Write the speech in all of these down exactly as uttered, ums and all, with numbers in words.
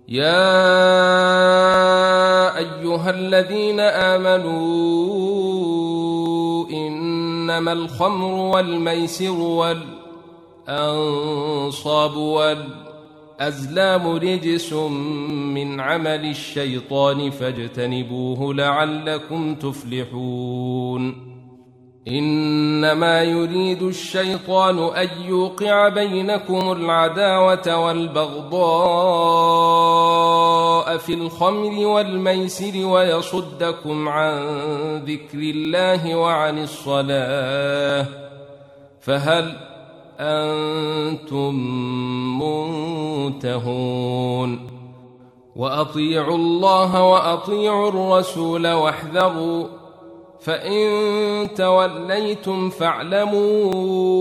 يا أيها الذين آمنوا إنما الخمر والميسر والأنصاب والأزلام رجس من عمل الشيطان فاجتنبوه لعلكم تفلحون إنما يريد الشيطان أن يوقع بينكم العداوة والبغضاء في الخمر والميسر ويصدكم عن ذكر الله وعن الصلاة فهل أنتم منتهون وأطيعوا الله وأطيعوا الرسول واحذروا فإن توليتم فاعلموا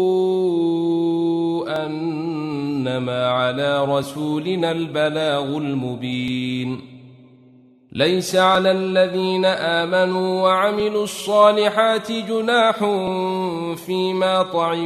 أنما على رسولنا البلاغ المبين ليس على الذين آمنوا وعملوا الصالحات جناح فيما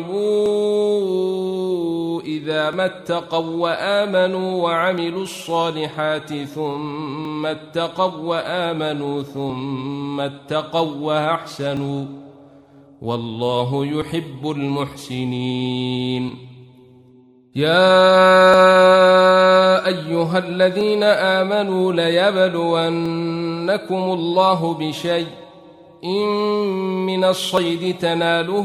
طعموا إذا ما اتقوا وآمنوا وعملوا الصالحات ثم اتقوا وآمنوا ثم اتقوا وأحسنوا والله يحب المحسنين يا أيها الذين آمنوا ليبلونكم الله بشيء من الصيد تناله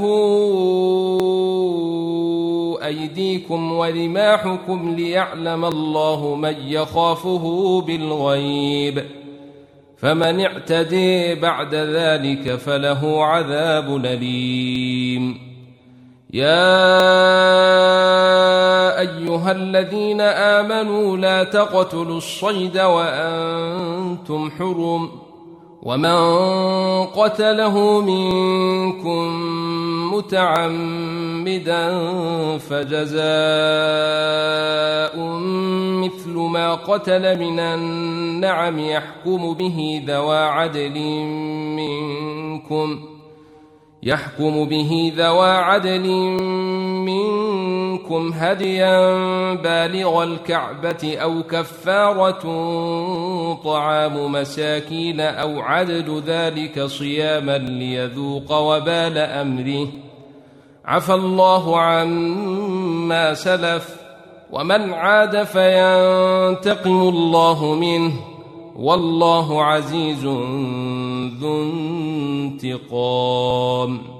أيديكم ورماحكم ليعلم الله من يخافه بالغيب فمن اعتدي بعد ذلك فله عذاب أليم يا أيها الذين آمنوا لا تقتلوا الصيد وأنتم حرم ومن قتله منكم متعمدا فجزاء مثل ما قتل من النعم يحكم به ذوى عدل منكم يحكم به ذوى عدل منكم هديا بالغ الكعبة أو كفارة طعام مساكين أو عدل ذلك صياما ليذوق وبال أمره عفى الله عما سلف ومن عاد فينتقم الله منه والله عزيز ذو انتقام